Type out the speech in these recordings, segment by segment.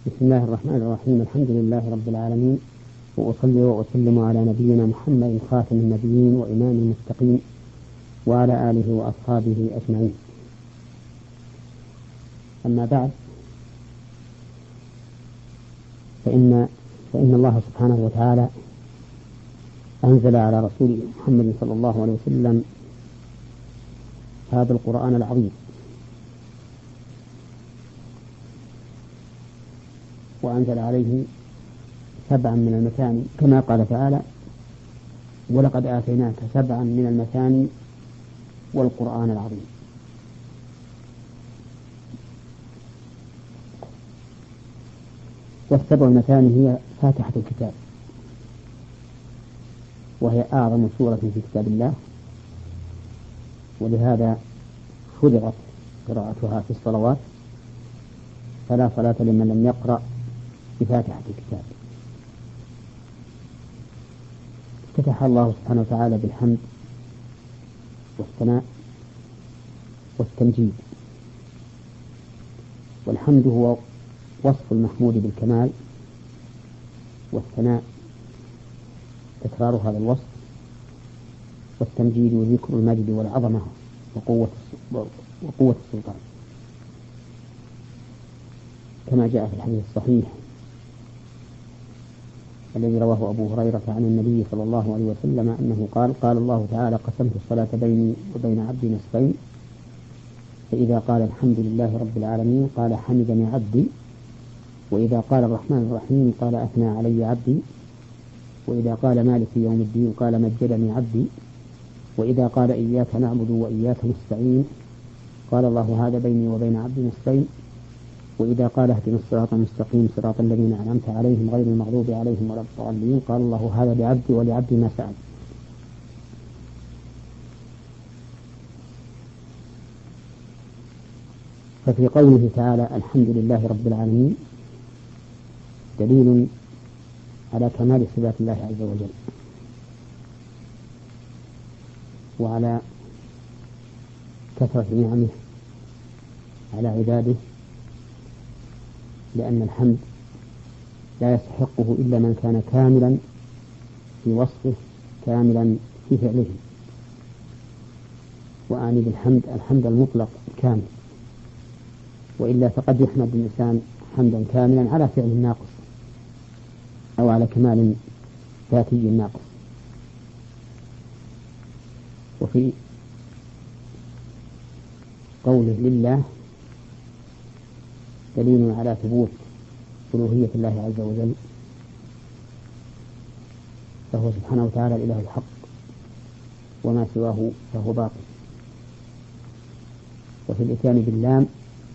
بسم الله الرحمن الرحيم. الحمد لله رب العالمين، وأصلي وأسلم على نبينا محمد خاتم النبيين وإمام المتقين وعلى آله وأصحابه أجمعين. أما بعد، فإن الله سبحانه وتعالى أنزل على رسوله محمد صلى الله عليه وسلم هذا القرآن العظيم، وأنزل عليه 7 من المثاني، كما قال تعالى: ولقد آتيناك 7 من المثاني والقرآن العظيم. وال7 المثاني هي فاتحة الكتاب، وهي أعظم سورة في كتاب الله، ولهذا فرضت قراءتها في الصلوات، فلا صلاة لمن لم يقرأ بفاتحة الكتاب. افتتح الله سبحانه وتعالى بالحمد والثناء والتمجيد. والحمد هو وصف المحمود بالكمال، والثناء تكرار هذا الوصف، والتمجيد ذكر المجد والعظمة وقوة السلطان، كما جاء في الحديث الصحيح الذي رواه أبو هريرة عن النبي صلى الله عليه وسلم أنه قال الله تعالى: قسمت الصلاة بيني وبين عبدي نصفين، فإذا قال الحمد لله رب العالمين قال حمدني عبدي، وإذا قال الرحمن الرحيم قال أثنى علي عبدي، وإذا قال مالك يوم الدين قال مجدني عبدي، وإذا قال إياك نعبد وإياك نستعين قال الله هذا بيني وبين عبدي نصفين، وإذا قال اهدنا الصراط المستقيم صراط الذين أنعمت عليهم غير المغضوب عليهم ولا الضالين قال الله هذا لعبدي ولعبدي ما سأل. ففي قوله تعالى الحمد لله رب العالمين دليل على كمال صفات الله عز وجل، وعلى كثرة نعمه على عباده، لأن الحمد لا يستحقه إلا من كان كاملا في وصفه كاملا في فعله. وأعني بالحمد الحمد المطلق الكامل، وإلا فقد يحمد الإنسان حمدا كاملا على فعل ناقص أو على كمال ذاتي ناقص. وفي قوله لله دليل على ثبوت ألوهية الله عز وجل، فهو سبحانه وتعالى الإله الحق، وما سواه فهو باطل. وفي الإتيان باللام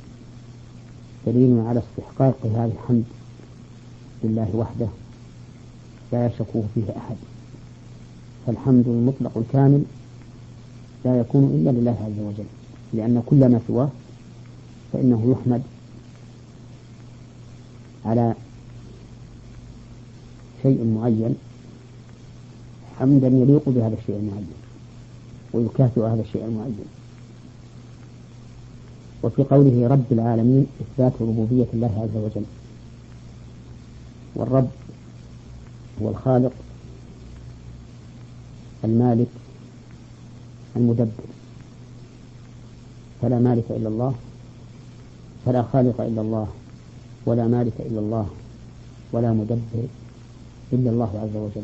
دليل على استحقاق هذا الحمد لله وحده لا يشك فيه أحد، فالحمد المطلق الكامل لا يكون إلا لله عز وجل، لأن كل ما سواه فإنه يحمد على شيء معين حمدا يليق بهذا الشيء المعين ويكافئ هذا الشيء المعين. وفي قوله رب العالمين إثبات ربوبية الله عز وجل، والرب هو الخالق المالك المدبر، فلا مالك إلا الله، فلا خالق إلا الله، ولا مالك إلا الله، ولا مدبر إلا الله عز وجل.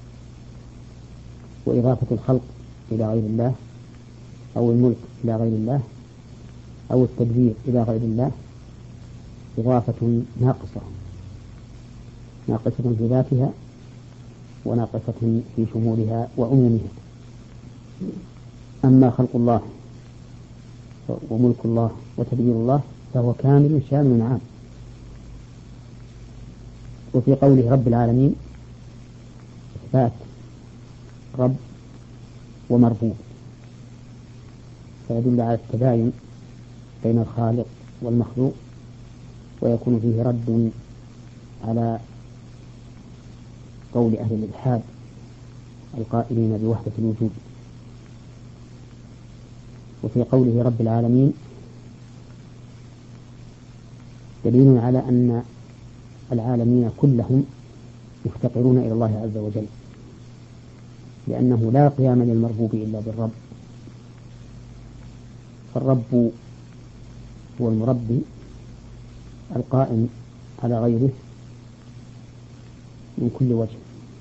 وإضافة الخلق إلى غير الله أو الملك إلى غير الله أو التدبير إلى غير الله إضافة ناقصة في ذاتها وناقصة في شمولها وعمومها. أما خلق الله وملك الله وتدبير الله فهو كامل شامل عام. وفي قوله رب العالمين إثبات رب ومربوب، فيدل على التباين بين الخالق والمخلوق، ويكون فيه رد على قول أهل الإلحاد القائلين بوحدة الوجود. وفي قوله رب العالمين دليل على أن العالمين كلهم يفتقرون إلى الله عز وجل، لأنه لا قيام للمربوب إلا بالرب، فالرب هو المربي القائم على غيره من كل وجه.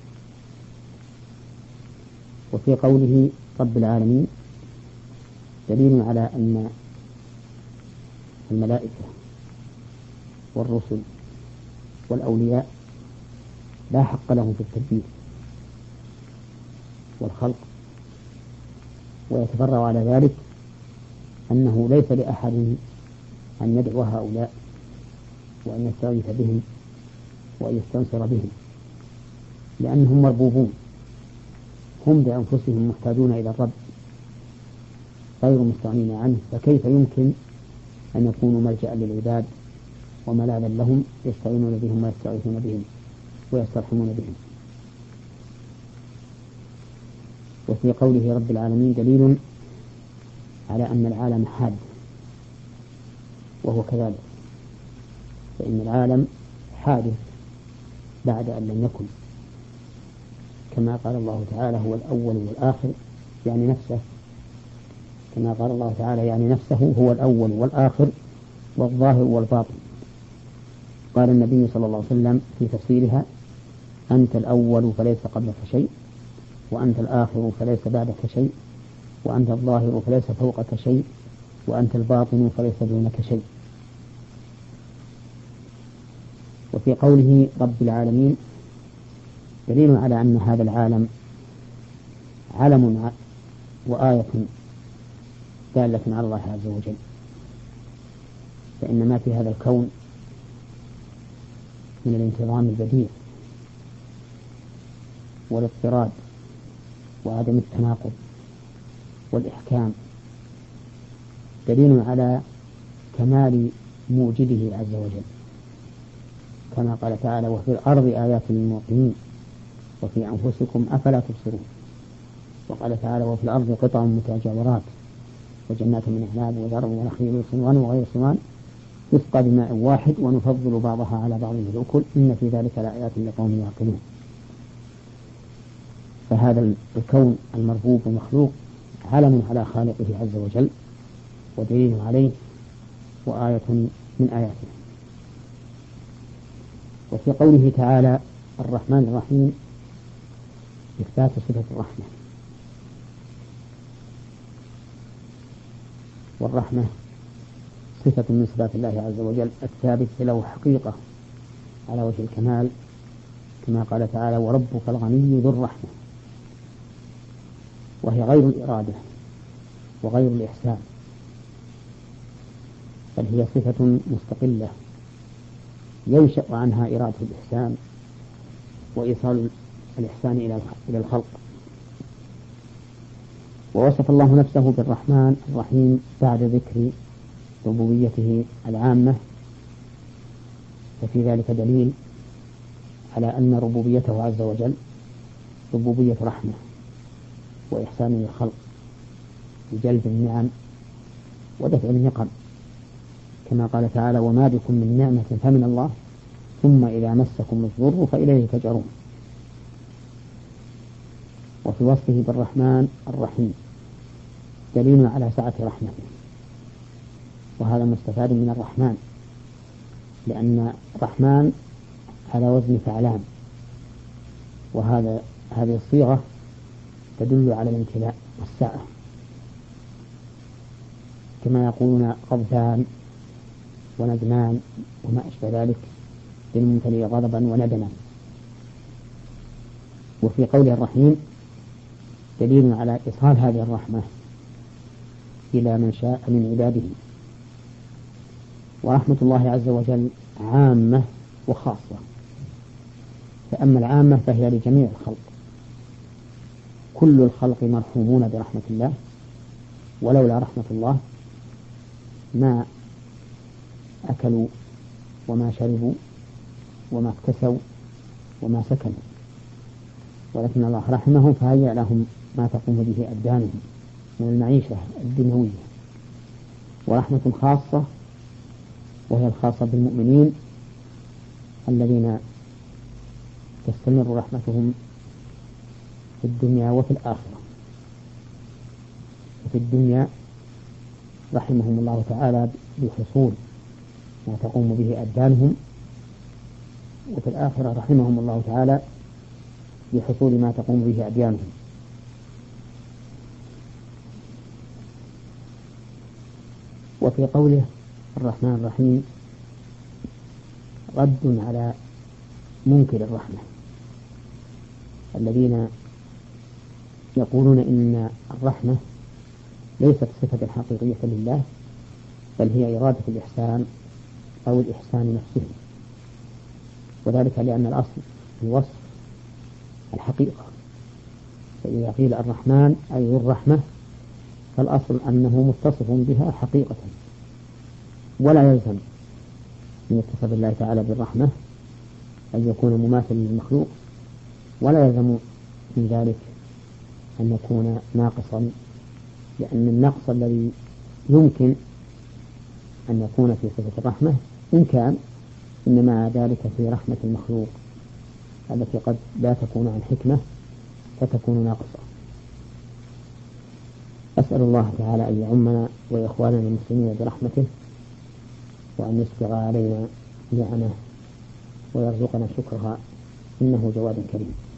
وفي قوله رب العالمين دليل على أن الملائكة والرسل والأولياء لا حق لهم في التدبير والخلق، ويتفرع على ذلك أنه ليس لأحد أن يدعو هؤلاء وأن يستغيث بهم وأن يستنصر بهم، لأنهم مربوبون، هم بأنفسهم محتاجون إلى الرب غير مستغنين عنه، فكيف يمكن أن يكونوا ملجأ للعباد وملاذا لهم يستعينون بهم ويستغيثون بهم ويسترحمون بهم. وفي قوله رب العالمين دليل على أن العالم حاد، وهو كذلك، فإن العالم حادث بعد أن لم يكن، كما قال الله تعالى هو الأول والآخر يعني نفسه، كما قال الله تعالى يعني نفسه هو الأول والآخر والظاهر والباطن. قال النبي صلى الله عليه وسلم في تفسيرها: أنت الأول فليس قبلك شيء، وأنت الآخر فليس بعدك شيء، وأنت الظاهر فليس فوقك شيء، وأنت الباطن فليس دونك شيء. وفي قوله رب العالمين دليل على أن هذا العالم علم وآية دالة على الله عز وجل، فإن ما في هذا الكون من الانتظام البديع والاضطراد وعدم التناقض والإحكام دليل على كمال موجده عز وجل، كما قال تعالى: وفي الأرض آيات للموقنين وفي أنفسكم أفلا تبصرون. وقال تعالى: وفي الأرض قطع متجاورات وجنات من أعناب وزرع ونخيل صنوان وغير صنوان يسقى بماء واحد ونفضل بعضها على بعض بالأكل إن في ذلك لآيات لقوم يعقلون. فهذا الكون المربوب المخلوق علم على خالقه عز وجل ودليل عليه وآية من آياته. وفي قوله تعالى الرحمن الرحيم إثبات صفة الرحمة، والرحمة صفة من صفات الله عز وجل الثابت له حقيقة على وجه الكمال، كما قال تعالى: وربك الغني ذو الرحمة، وهي غير الإرادة وغير الإحسان، بل هي صفة مستقلة ينشأ عنها إرادة الإحسان وإيصال الإحسان إلى الخلق. ووصف الله نفسه بالرحمن الرحيم بعد ذكر ربوبيته العامة، ففي ذلك دليل على أن ربوبيته عز وجل ربوبية رحمة وإحسان للخلق بجلب النعم ودفع النقم، كما قال تعالى: وما بكم من نعمة فمن الله ثم إذا مسكم الضر فإليه تجأرون. وفي وصفه بالرحمن الرحيم دليل على سعة رحمته، وهذا مستفاد من الرحمن، لأن الرحمن على وزن فعلان، هذه الصيغة تدل على الامتلاء والسعة، كما يقولون غضبان وندمان وما أشبه ذلك للممتلئ غضبا وندما. وفي قوله الرحيم دليل على إيصال هذه الرحمة إلى من شاء من عباده. ورحمة الله عز وجل عامة وخاصة، فأما العامة فهي لجميع الخلق، كل الخلق مرحومون برحمة الله، ولولا رحمة الله ما أكلوا وما شربوا وما اكتسوا وما سكنوا، ولكن الله رحمهم فهيأ لهم ما تقوم به أبدانهم من المعيشة الدنيوية. ورحمة خاصة وهي الخاصة بالمؤمنين الذين تستمر رحمتهم في الدنيا وفي الآخرة. وفي الدنيا رحمهم الله تعالى بحصول ما تقوم به أبدانهم، وفي الآخرة رحمهم الله تعالى بحصول ما تقوم به أديانهم. وفي قوله الرحمن الرحيم رد على منكر الرحمة الذين يقولون إن الرحمة ليست صفة حقيقية لله، بل هي إرادة الإحسان أو الإحسان نفسه، وذلك لأن الأصل في الوصف الحقيقة. فإذا قيل الرحمن أي ذو الرحمة فالأصل أنه متصف بها حقيقة، ولا يلزم من اتصاف الله تعالى بالرحمة أن يكون مماثلا للمخلوق، ولا يلزم من ذلك أن يكون ناقصا، لأن النقص الذي يمكن أن يكون في صفة الرحمة إن كان إنما ذلك في رحمة المخلوق التي قد لا تكون عن حكمة فتكون ناقصة. أسأل الله تعالى أن يعمنا وإخواننا المسلمين برحمته، وأن يسبغ علينا نعمه ويرزقنا شكرها، إنه جواد كريم.